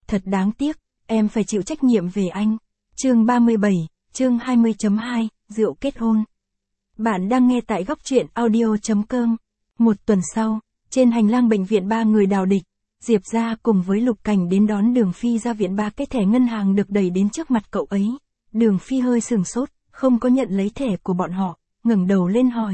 Thật đáng tiếc, em phải chịu trách nhiệm về anh. Chương 37, chương 20.2, rượu kết hôn. Bạn đang nghe tại góc truyện audio.com. Một tuần sau, trên hành lang bệnh viện ba người Đào Địch, Diệp Gia cùng với Lục Cảnh đến đón Đường Phi ra viện. Ba cái thẻ ngân hàng được đẩy đến trước mặt cậu ấy. Đường Phi hơi sửng sốt, không có nhận lấy thẻ của bọn họ, ngẩng đầu lên hỏi.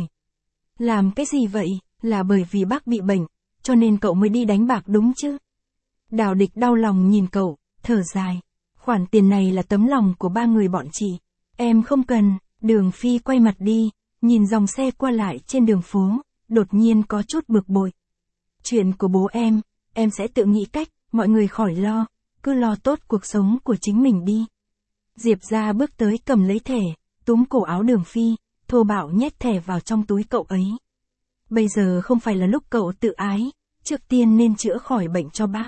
Làm cái gì vậy, là bởi vì bác bị bệnh, cho nên cậu mới đi đánh bạc đúng chứ? Đào Địch đau lòng nhìn cậu, thở dài. Khoản tiền này là tấm lòng của ba người bọn chị. Em không cần. Đường Phi quay mặt đi, nhìn dòng xe qua lại trên đường phố, đột nhiên có chút bực bội. Chuyện của bố em sẽ tự nghĩ cách, mọi người khỏi lo, cứ lo tốt cuộc sống của chính mình đi. Diệp Gia bước tới cầm lấy thẻ, túm cổ áo Đường Phi, thô bạo nhét thẻ vào trong túi cậu ấy. Bây giờ không phải là lúc cậu tự ái, trước tiên nên chữa khỏi bệnh cho bác.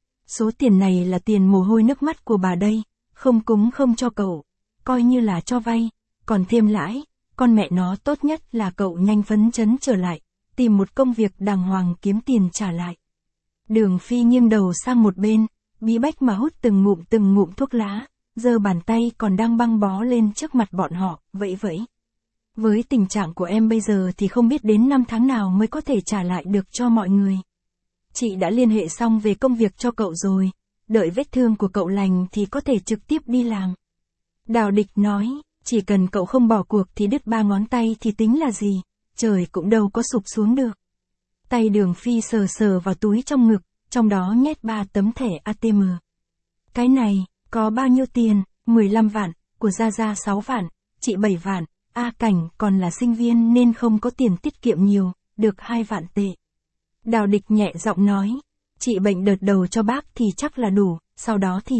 Số tiền này là tiền mồ hôi nước mắt của bà đây, không cúng không cho cậu, coi như là cho vay, còn thêm lãi, con mẹ nó tốt nhất là cậu nhanh phấn chấn trở lại, tìm một công việc đàng hoàng kiếm tiền trả lại. Đường Phi nghiêng đầu sang một bên, bí bách mà hút từng ngụm thuốc lá, giơ bàn tay còn đang băng bó lên trước mặt bọn họ, vậy. Với tình trạng của em bây giờ thì không biết đến năm tháng nào mới có thể trả lại được cho mọi người. Chị đã liên hệ xong về công việc cho cậu rồi, đợi vết thương của cậu lành thì có thể trực tiếp đi làm. Đào Địch nói, chỉ cần cậu không bỏ cuộc thì đứt 3 ngón tay thì tính là gì, trời cũng đâu có sụp xuống được. Tay Đường Phi sờ vào túi trong ngực, trong đó nhét 3 tấm thẻ ATM. Cái này, có bao nhiêu tiền? 15 vạn, của Gia 6 vạn, chị 7 vạn, Cảnh còn là sinh viên nên không có tiền tiết kiệm nhiều, được 2 vạn tệ. Đào Địch nhẹ giọng nói, chị bệnh đợt đầu cho bác thì chắc là đủ, sau đó thì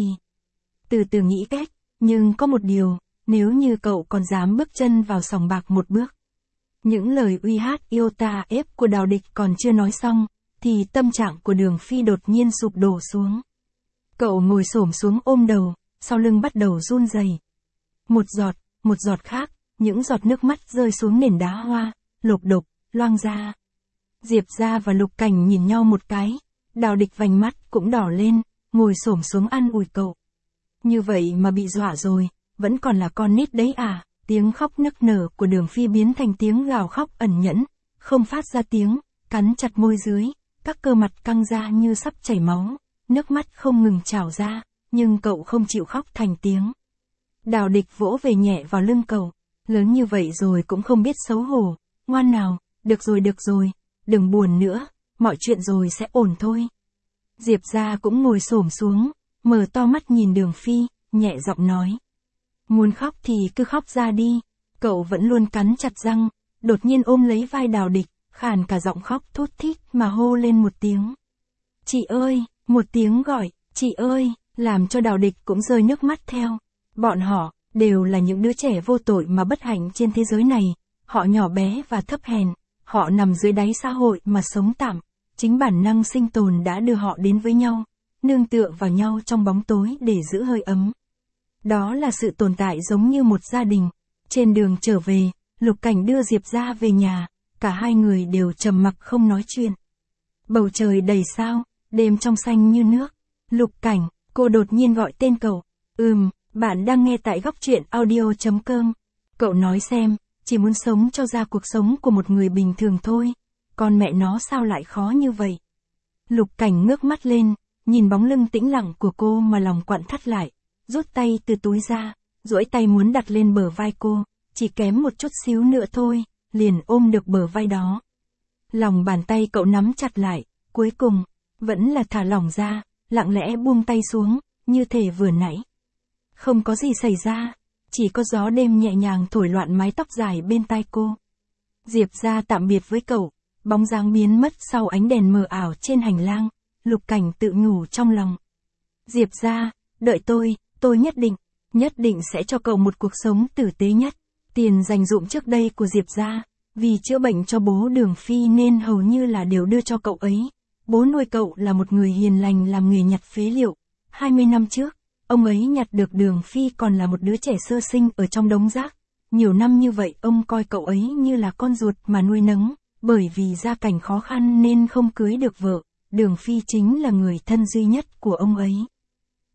từ từ nghĩ cách, nhưng có một điều, nếu như cậu còn dám bước chân vào sòng bạc một bước. Những lời uy hát yêu ta ép của Đào Địch còn chưa nói xong, thì tâm trạng của Đường Phi đột nhiên sụp đổ xuống. Cậu ngồi xổm xuống ôm đầu, sau lưng bắt đầu run rẩy. Một giọt khác, những giọt nước mắt rơi xuống nền đá hoa, lộp độp, loang ra. Diệp Gia và Lục Cảnh nhìn nhau một cái, Đào Địch vành mắt cũng đỏ lên, ngồi xổm xuống an ủi cậu. Như vậy mà bị dọa rồi, vẫn còn là con nít đấy à? Tiếng khóc nức nở của Đường Phi biến thành tiếng gào khóc ẩn nhẫn, không phát ra tiếng, cắn chặt môi dưới, các cơ mặt căng ra như sắp chảy máu, nước mắt không ngừng trào ra, nhưng cậu không chịu khóc thành tiếng. Đào Địch vỗ về nhẹ vào lưng cậu, lớn như vậy rồi cũng không biết xấu hổ, ngoan nào, được rồi, đừng buồn nữa, mọi chuyện rồi sẽ ổn thôi. Diệp Gia cũng ngồi xổm xuống, mở to mắt nhìn Đường Phi, nhẹ giọng nói. Muốn khóc thì cứ khóc ra đi, cậu vẫn luôn cắn chặt răng, đột nhiên ôm lấy vai Đào Địch, khàn cả giọng khóc thút thít mà hô lên một tiếng. Chị ơi, một tiếng gọi, chị ơi, làm cho Đào Địch cũng rơi nước mắt theo. Bọn họ, đều là những đứa trẻ vô tội mà bất hạnh trên thế giới này, họ nhỏ bé và thấp hèn, họ nằm dưới đáy xã hội mà sống tạm, chính bản năng sinh tồn đã đưa họ đến với nhau, nương tựa vào nhau trong bóng tối để giữ hơi ấm. Đó là sự tồn tại giống như một gia đình. Trên đường trở về, Lục Cảnh đưa Diệp Gia về nhà, cả hai người đều trầm mặc không nói chuyện. Bầu trời đầy sao, đêm trong xanh như nước. Lục Cảnh, cô đột nhiên gọi tên cậu. Bạn đang nghe tại góc truyện audio.com. Cậu nói xem, chỉ muốn sống cho ra cuộc sống của một người bình thường thôi. Con mẹ nó sao lại khó như vậy? Lục Cảnh ngước mắt lên, nhìn bóng lưng tĩnh lặng của cô mà lòng quặn thắt lại. Rút tay từ túi ra, duỗi tay muốn đặt lên bờ vai cô, chỉ kém một chút xíu nữa thôi, liền ôm được bờ vai đó. Lòng bàn tay cậu nắm chặt lại, cuối cùng, vẫn là thả lỏng ra, lặng lẽ buông tay xuống, như thể vừa nãy. Không có gì xảy ra, chỉ có gió đêm nhẹ nhàng thổi loạn mái tóc dài bên tai cô. Diệp Gia tạm biệt với cậu, bóng dáng biến mất sau ánh đèn mờ ảo trên hành lang, Lục Cảnh tự nhủ trong lòng. Diệp Gia, đợi tôi nhất định sẽ cho cậu một cuộc sống tử tế nhất. Tiền dành dụm trước đây của Diệp Gia, vì chữa bệnh cho bố Đường Phi nên hầu như là đều đưa cho cậu ấy. Bố nuôi cậu là một người hiền lành làm nghề nhặt phế liệu. 20 năm trước, ông ấy nhặt được Đường Phi còn là một đứa trẻ sơ sinh ở trong đống rác. Nhiều năm như vậy ông coi cậu ấy như là con ruột mà nuôi nấng, bởi vì gia cảnh khó khăn nên không cưới được vợ. Đường Phi chính là người thân duy nhất của ông ấy.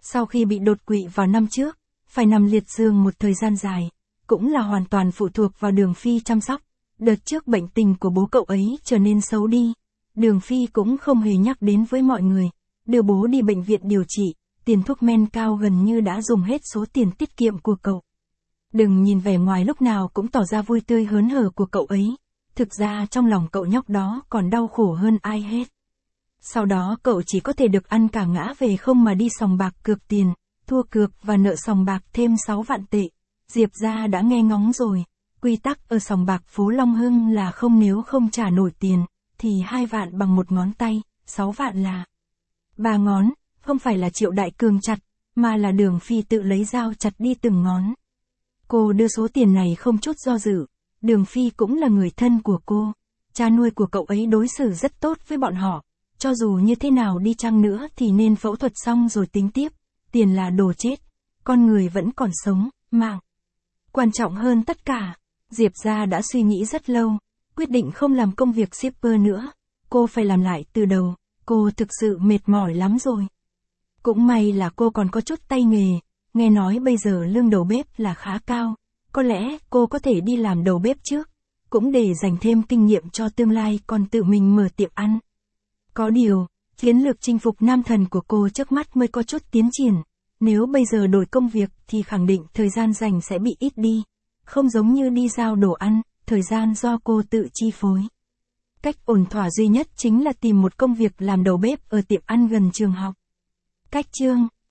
Sau khi bị đột quỵ vào năm trước, phải nằm liệt giường một thời gian dài, cũng là hoàn toàn phụ thuộc vào Đường Phi chăm sóc. Đợt trước bệnh tình của bố cậu ấy trở nên xấu đi, Đường Phi cũng không hề nhắc đến với mọi người, đưa bố đi bệnh viện điều trị, tiền thuốc men cao gần như đã dùng hết số tiền tiết kiệm của cậu. Đừng nhìn vẻ ngoài lúc nào cũng tỏ ra vui tươi hớn hở của cậu ấy, thực ra trong lòng cậu nhóc đó còn đau khổ hơn ai hết. Sau đó cậu chỉ có thể được ăn cả ngã về không mà đi sòng bạc cược tiền, thua cược và nợ sòng bạc thêm 6 vạn tệ. Diệp gia đã nghe ngóng rồi, quy tắc ở sòng bạc phố Long Hưng là không, nếu không trả nổi tiền, thì 2 vạn bằng một ngón tay, 6 vạn là 3 ngón, không phải là Triệu Đại Cường chặt, mà là Đường Phi tự lấy dao chặt đi từng ngón. Cô đưa số tiền này không chút do dự, Đường Phi cũng là người thân của cô, cha nuôi của cậu ấy đối xử rất tốt với bọn họ, cho dù như thế nào đi chăng nữa thì nên phẫu thuật xong rồi tính tiếp, tiền là đồ chết, con người vẫn còn sống, mạng quan trọng hơn tất cả. Diệp gia đã suy nghĩ rất lâu, quyết định không làm công việc shipper nữa, cô phải làm lại từ đầu, cô thực sự mệt mỏi lắm rồi. Cũng may là cô còn có chút tay nghề, nghe nói bây giờ lương đầu bếp là khá cao, có lẽ cô có thể đi làm đầu bếp trước, cũng để dành thêm kinh nghiệm cho tương lai còn tự mình mở tiệm ăn. Có điều, chiến lược chinh phục nam thần của cô trước mắt mới có chút tiến triển, nếu bây giờ đổi công việc thì khẳng định thời gian dành sẽ bị ít đi, không giống như đi giao đồ ăn, thời gian do cô tự chi phối. Cách ổn thỏa duy nhất chính là tìm một công việc làm đầu bếp ở tiệm ăn gần trường học. Cách chương